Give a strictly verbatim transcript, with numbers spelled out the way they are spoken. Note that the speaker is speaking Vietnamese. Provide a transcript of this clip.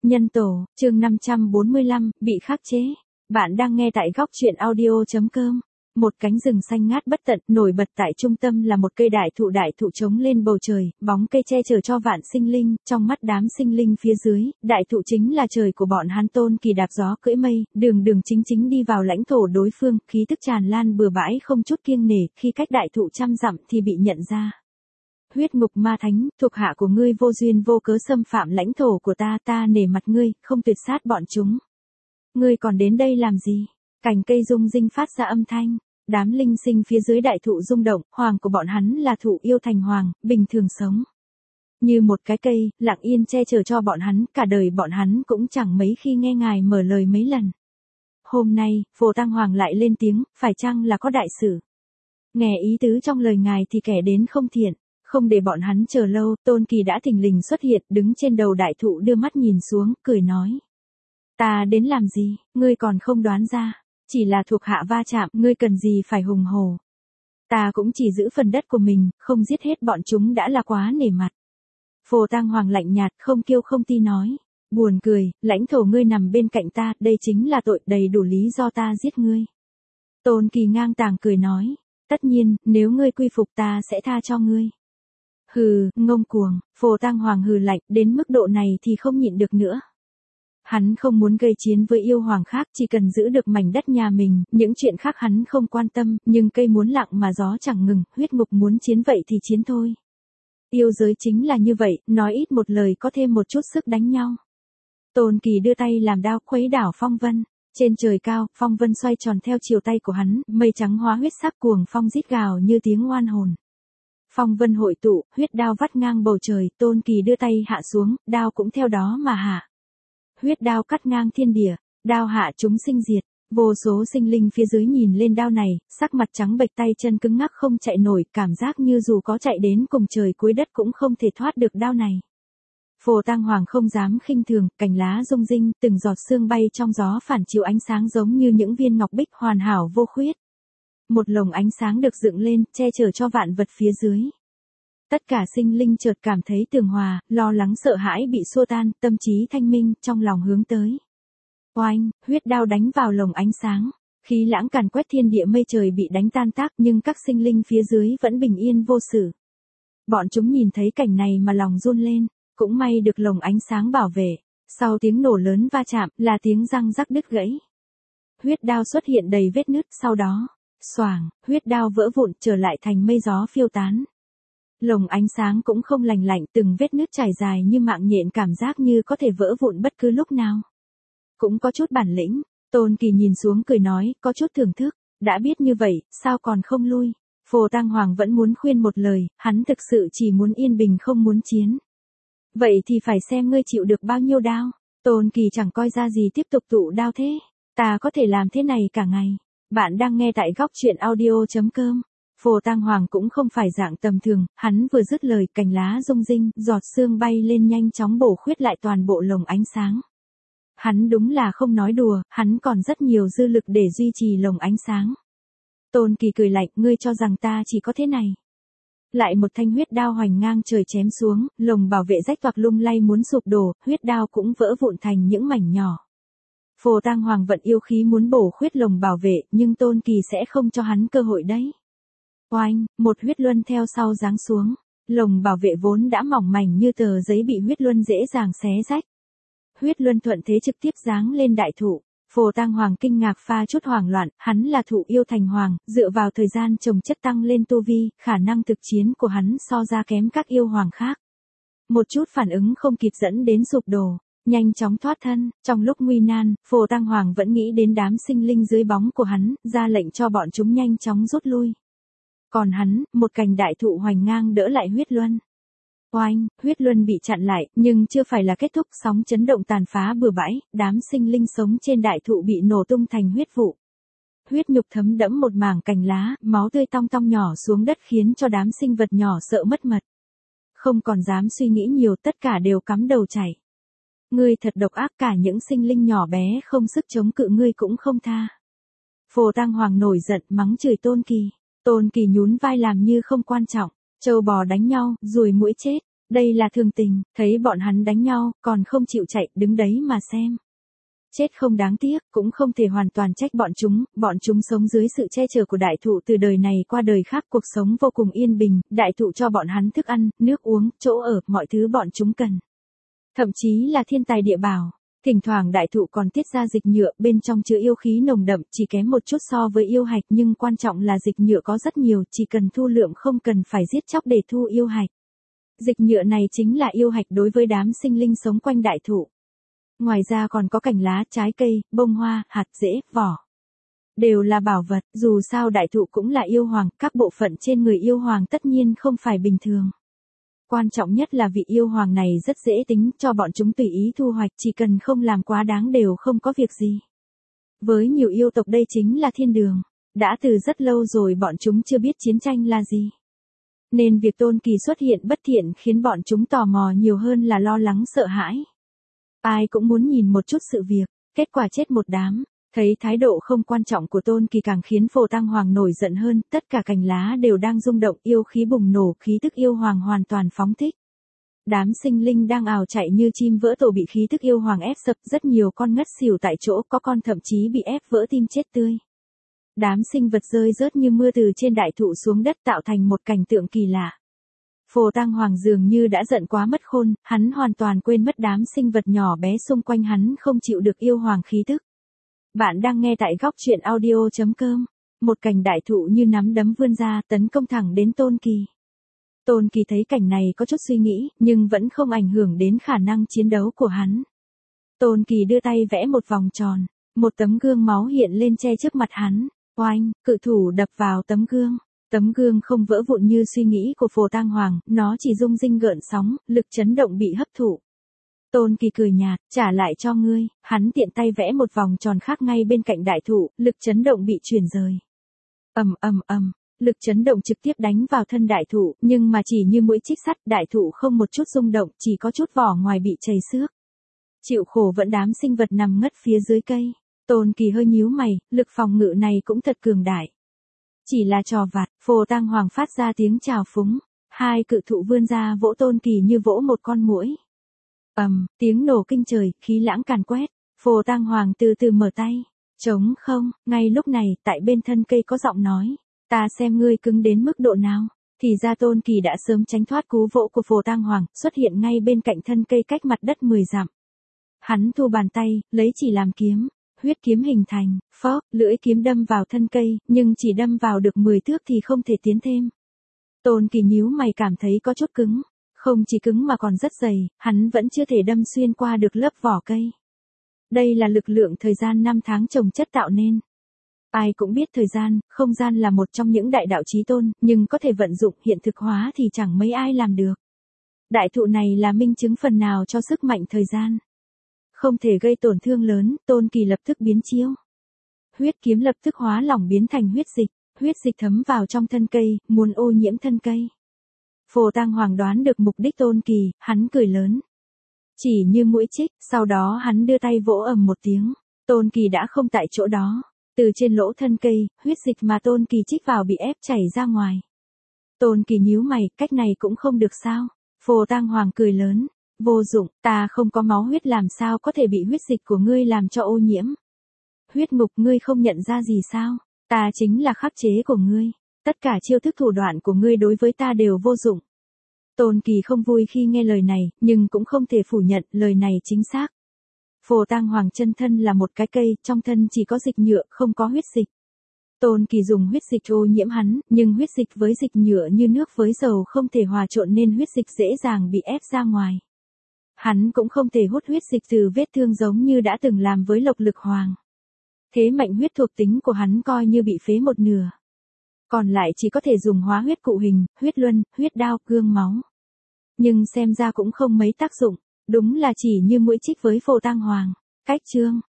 Nhân tổ, chương năm trăm bốn mươi lăm, bị khắc chế. Bạn đang nghe tại góc truyện audio.com. Một cánh rừng xanh ngát bất tận, nổi bật tại trung tâm là một cây đại thụ đại thụ trống lên bầu trời, bóng cây che chở cho vạn sinh linh, trong mắt đám sinh linh phía dưới, đại thụ chính là trời của bọn hắn. Tôn Kỳ đạp gió cưỡi mây, đường đường chính chính đi vào lãnh thổ đối phương, khí tức tràn lan bừa bãi không chút kiêng nể, khi cách đại thụ trăm dặm thì bị nhận ra. Huyết ngục ma thánh, thuộc hạ của ngươi vô duyên vô cớ xâm phạm lãnh thổ của ta, ta nể mặt ngươi, không tuyệt sát bọn chúng. Ngươi còn đến đây làm gì? Cành cây rung rinh phát ra âm thanh. Đám linh sinh phía dưới đại thụ rung động, hoàng của bọn hắn là thụ yêu thành hoàng, bình thường sống như một cái cây, lặng yên che chở cho bọn hắn, cả đời bọn hắn cũng chẳng mấy khi nghe ngài mở lời mấy lần. Hôm nay, Phổ Tăng Hoàng lại lên tiếng, phải chăng là có đại sự? Nghe ý tứ trong lời ngài thì kẻ đến không thiện. Không để bọn hắn chờ lâu, Tôn Kỳ đã thình lình xuất hiện, đứng trên đầu đại thụ đưa mắt nhìn xuống, cười nói. Ta đến làm gì, ngươi còn không đoán ra, chỉ là thuộc hạ va chạm, ngươi cần gì phải hùng hổ. Ta cũng chỉ giữ phần đất của mình, không giết hết bọn chúng đã là quá nể mặt. Phổ Tăng Hoàng lạnh nhạt, không kiêu không ti nói. Buồn cười, lãnh thổ ngươi nằm bên cạnh ta, đây chính là tội, đầy đủ lý do ta giết ngươi. Tôn Kỳ ngang tàng cười nói. Tất nhiên, nếu ngươi quy phục ta sẽ tha cho ngươi. Hừ, ngông cuồng, Phổ Tăng Hoàng hừ lạnh, đến mức độ này thì không nhịn được nữa. Hắn không muốn gây chiến với yêu hoàng khác, chỉ cần giữ được mảnh đất nhà mình, những chuyện khác hắn không quan tâm, nhưng cây muốn lặng mà gió chẳng ngừng, huyết ngục muốn chiến vậy thì chiến thôi. Yêu giới chính là như vậy, nói ít một lời có thêm một chút sức đánh nhau. Tôn Kỳ đưa tay làm đao khuấy đảo phong vân. Trên trời cao, phong vân xoay tròn theo chiều tay của hắn, mây trắng hóa huyết sắc, cuồng phong rít gào như tiếng oan hồn. Phong vân hội tụ, huyết đao vắt ngang bầu trời, Tôn Kỳ đưa tay hạ xuống, đao cũng theo đó mà hạ. Huyết đao cắt ngang thiên địa, đao hạ chúng sinh diệt, vô số sinh linh phía dưới nhìn lên đao này, sắc mặt trắng bệch, tay chân cứng ngắc không chạy nổi, cảm giác như dù có chạy đến cùng trời cuối đất cũng không thể thoát được đao này. Phổ Tăng Hoàng không dám khinh thường, cành lá rung rinh, từng giọt sương bay trong gió phản chiếu ánh sáng giống như những viên ngọc bích hoàn hảo vô khuyết. Một lồng ánh sáng được dựng lên, che chở cho vạn vật phía dưới. Tất cả sinh linh chợt cảm thấy tường hòa, lo lắng sợ hãi bị xua tan, tâm trí thanh minh, trong lòng hướng tới. Oanh, huyết đao đánh vào lồng ánh sáng, khí lãng càn quét thiên địa, mây trời bị đánh tan tác, nhưng các sinh linh phía dưới vẫn bình yên vô sự. Bọn chúng nhìn thấy cảnh này mà lòng run lên, cũng may được lồng ánh sáng bảo vệ. Sau tiếng nổ lớn va chạm, là tiếng răng rắc đứt gãy. Huyết đao xuất hiện đầy vết nứt, sau đó, xoàng, huyết đao vỡ vụn, trở lại thành mây gió phiêu tán. Lồng ánh sáng cũng không lành lạnh, từng vết nứt trải dài như mạng nhện, cảm giác như có thể vỡ vụn bất cứ lúc nào. Cũng có chút bản lĩnh, Tôn Kỳ nhìn xuống cười nói, có chút thưởng thức, đã biết như vậy, sao còn không lui. Phổ Tăng Hoàng vẫn muốn khuyên một lời, hắn thực sự chỉ muốn yên bình không muốn chiến. Vậy thì phải xem ngươi chịu được bao nhiêu đao. Tôn Kỳ chẳng coi ra gì tiếp tục tụ đao thế. Ta có thể làm thế này cả ngày. Bạn đang nghe tại góc truyện audio.com. Phổ Tăng Hoàng cũng không phải dạng tầm thường, hắn vừa dứt lời, cành lá rung rinh, giọt sương bay lên nhanh chóng bổ khuyết lại toàn bộ lồng ánh sáng. Hắn đúng là không nói đùa, hắn còn rất nhiều dư lực để duy trì lồng ánh sáng. Tôn Kỳ cười lạnh, ngươi cho rằng ta chỉ có thế này. Lại một thanh huyết đao hoành ngang trời chém xuống, lồng bảo vệ rách toạc lung lay muốn sụp đổ, huyết đao cũng vỡ vụn thành những mảnh nhỏ. Phổ Tăng Hoàng vận yêu khí muốn bổ khuyết lồng bảo vệ, nhưng Tôn Kỳ sẽ không cho hắn cơ hội đấy. Oanh, một huyết luân theo sau giáng xuống, lồng bảo vệ vốn đã mỏng mảnh như tờ giấy bị huyết luân dễ dàng xé rách. Huyết luân thuận thế trực tiếp giáng lên đại thụ. Phổ Tăng Hoàng kinh ngạc pha chút hoảng loạn, hắn là thụ yêu thành hoàng, dựa vào thời gian trồng chất tăng lên tu vi, khả năng thực chiến của hắn so ra kém các yêu hoàng khác. Một chút phản ứng không kịp dẫn đến sụp đổ, nhanh chóng thoát thân, trong lúc nguy nan, Phổ Tăng Hoàng vẫn nghĩ đến đám sinh linh dưới bóng của hắn, ra lệnh cho bọn chúng nhanh chóng rút lui. Còn hắn, một cành đại thụ hoành ngang đỡ lại huyết luân. Oanh, huyết luân bị chặn lại, nhưng chưa phải là kết thúc, sóng chấn động tàn phá bừa bãi, đám sinh linh sống trên đại thụ bị nổ tung thành huyết vụ. Huyết nhục thấm đẫm một mảng cành lá, máu tươi tong tong nhỏ xuống đất khiến cho đám sinh vật nhỏ sợ mất mật. Không còn dám suy nghĩ nhiều, tất cả đều cắm đầu chạy. Ngươi thật độc ác, cả những sinh linh nhỏ bé không sức chống cự ngươi cũng không tha. Phổ Tăng Hoàng nổi giận mắng chửi Tôn Kỳ. Tôn Kỳ nhún vai làm như không quan trọng. Trâu bò đánh nhau, ruồi muỗi chết. Đây là thường tình, thấy bọn hắn đánh nhau, còn không chịu chạy, đứng đấy mà xem. Chết không đáng tiếc, cũng không thể hoàn toàn trách bọn chúng, bọn chúng sống dưới sự che chở của đại thụ từ đời này qua đời khác, cuộc sống vô cùng yên bình, đại thụ cho bọn hắn thức ăn, nước uống, chỗ ở, mọi thứ bọn chúng cần. Thậm chí là thiên tài địa bảo. Thỉnh thoảng đại thụ còn tiết ra dịch nhựa, bên trong chứa yêu khí nồng đậm, chỉ kém một chút so với yêu hạch, nhưng quan trọng là dịch nhựa có rất nhiều, chỉ cần thu lượng không cần phải giết chóc để thu yêu hạch. Dịch nhựa này chính là yêu hạch đối với đám sinh linh sống quanh đại thụ. Ngoài ra còn có cành lá, trái cây, bông hoa, hạt rễ, vỏ. Đều là bảo vật, dù sao đại thụ cũng là yêu hoàng, các bộ phận trên người yêu hoàng tất nhiên không phải bình thường. Quan trọng nhất là vị yêu hoàng này rất dễ tính, cho bọn chúng tùy ý thu hoạch, chỉ cần không làm quá đáng đều không có việc gì. Với nhiều yêu tộc đây chính là thiên đường, đã từ rất lâu rồi bọn chúng chưa biết chiến tranh là gì. Nên việc Tôn Kỳ xuất hiện bất thiện khiến bọn chúng tò mò nhiều hơn là lo lắng sợ hãi. Ai cũng muốn nhìn một chút sự việc, kết quả chết một đám. Thấy thái độ không quan trọng của Tôn Kỳ càng khiến Phổ Tăng Hoàng nổi giận hơn, tất cả cành lá đều đang rung động, yêu khí bùng nổ, khí tức yêu hoàng hoàn toàn phóng thích. Đám sinh linh đang ào chạy như chim vỡ tổ bị khí tức yêu hoàng ép sập, rất nhiều con ngất xỉu tại chỗ, có con thậm chí bị ép vỡ tim chết tươi. Đám sinh vật rơi rớt như mưa từ trên đại thụ xuống đất tạo thành một cảnh tượng kỳ lạ. Phổ Tăng Hoàng dường như đã giận quá mất khôn, hắn hoàn toàn quên mất đám sinh vật nhỏ bé xung quanh hắn không chịu được yêu hoàng khí tức. Bạn đang nghe tại góc truyện audio chấm com. Một cành đại thụ như nắm đấm vươn ra, tấn công thẳng đến Tôn Kỳ. Tôn Kỳ thấy cảnh này có chút suy nghĩ, nhưng vẫn không ảnh hưởng đến khả năng chiến đấu của hắn. Tôn Kỳ đưa tay vẽ một vòng tròn, một tấm gương máu hiện lên che trước mặt hắn. Oanh, cự thủ đập vào tấm gương. Tấm gương không vỡ vụn như suy nghĩ của Phổ Tăng Hoàng, nó chỉ rung rinh gợn sóng, lực chấn động bị hấp thụ. Tôn Kỳ cười nhạt, trả lại cho ngươi, hắn tiện tay vẽ một vòng tròn khác ngay bên cạnh đại thụ, lực chấn động bị chuyển rời. Ầm ầm ầm, lực chấn động trực tiếp đánh vào thân đại thụ, nhưng mà chỉ như mũi chích sắt, đại thụ không một chút rung động, chỉ có chút vỏ ngoài bị chảy xước. Chịu khổ vẫn đám sinh vật nằm ngất phía dưới cây. Tôn Kỳ hơi nhíu mày, lực phòng ngự này cũng thật cường đại. Chỉ là trò vặt, Phổ Tăng Hoàng phát ra tiếng chào phúng, hai cự thụ vươn ra vỗ Tôn Kỳ như vỗ một con muỗi. Ầm, tiếng nổ kinh trời, khí lãng càn quét, Phổ Tăng Hoàng từ từ mở tay, trống không, ngay lúc này, tại bên thân cây có giọng nói, ta xem ngươi cứng đến mức độ nào. Thì ra Tôn Kỳ đã sớm tránh thoát cú vỗ của Phổ Tăng Hoàng, xuất hiện ngay bên cạnh thân cây cách mặt đất mười dặm. Hắn thu bàn tay, lấy chỉ làm kiếm, huyết kiếm hình thành, phốc, lưỡi kiếm đâm vào thân cây, nhưng chỉ đâm vào được mười thước thì không thể tiến thêm. Tôn Kỳ nhíu mày cảm thấy có chút cứng. Không chỉ cứng mà còn rất dày, hắn vẫn chưa thể đâm xuyên qua được lớp vỏ cây. Đây là lực lượng thời gian năm tháng trồng chất tạo nên. Ai cũng biết thời gian, không gian là một trong những đại đạo chí tôn, nhưng có thể vận dụng hiện thực hóa thì chẳng mấy ai làm được. Đại thụ này là minh chứng phần nào cho sức mạnh thời gian. Không thể gây tổn thương lớn, Tôn Kỳ lập tức biến chiêu. Huyết kiếm lập tức hóa lỏng biến thành huyết dịch, huyết dịch thấm vào trong thân cây, muốn ô nhiễm thân cây. Phổ Tăng Hoàng đoán được mục đích Tôn Kỳ, hắn cười lớn. Chỉ như mũi chích, sau đó hắn đưa tay vỗ ầm một tiếng. Tôn Kỳ đã không tại chỗ đó. Từ trên lỗ thân cây, huyết dịch mà Tôn Kỳ chích vào bị ép chảy ra ngoài. Tôn Kỳ nhíu mày, cách này cũng không được sao. Phổ Tăng Hoàng cười lớn. Vô dụng, ta không có máu huyết làm sao có thể bị huyết dịch của ngươi làm cho ô nhiễm. Huyết ngục ngươi không nhận ra gì sao? Ta chính là khắc chế của ngươi. Tất cả chiêu thức thủ đoạn của ngươi đối với ta đều vô dụng. Tôn Kỳ không vui khi nghe lời này, nhưng cũng không thể phủ nhận lời này chính xác. Phổ Tăng Hoàng chân thân là một cái cây, trong thân chỉ có dịch nhựa, không có huyết dịch. Tôn Kỳ dùng huyết dịch ô nhiễm hắn, nhưng huyết dịch với dịch nhựa như nước với dầu không thể hòa trộn nên huyết dịch dễ dàng bị ép ra ngoài. Hắn cũng không thể hút huyết dịch từ vết thương giống như đã từng làm với Lộc Lực Hoàng. Thế mệnh huyết thuộc tính của hắn coi như bị phế một nửa. Còn lại chỉ có thể dùng hóa huyết cụ hình, huyết luân, huyết đao, gương máu. Nhưng xem ra cũng không mấy tác dụng, đúng là chỉ như mũi chích với Phổ Tăng Hoàng. Cách chương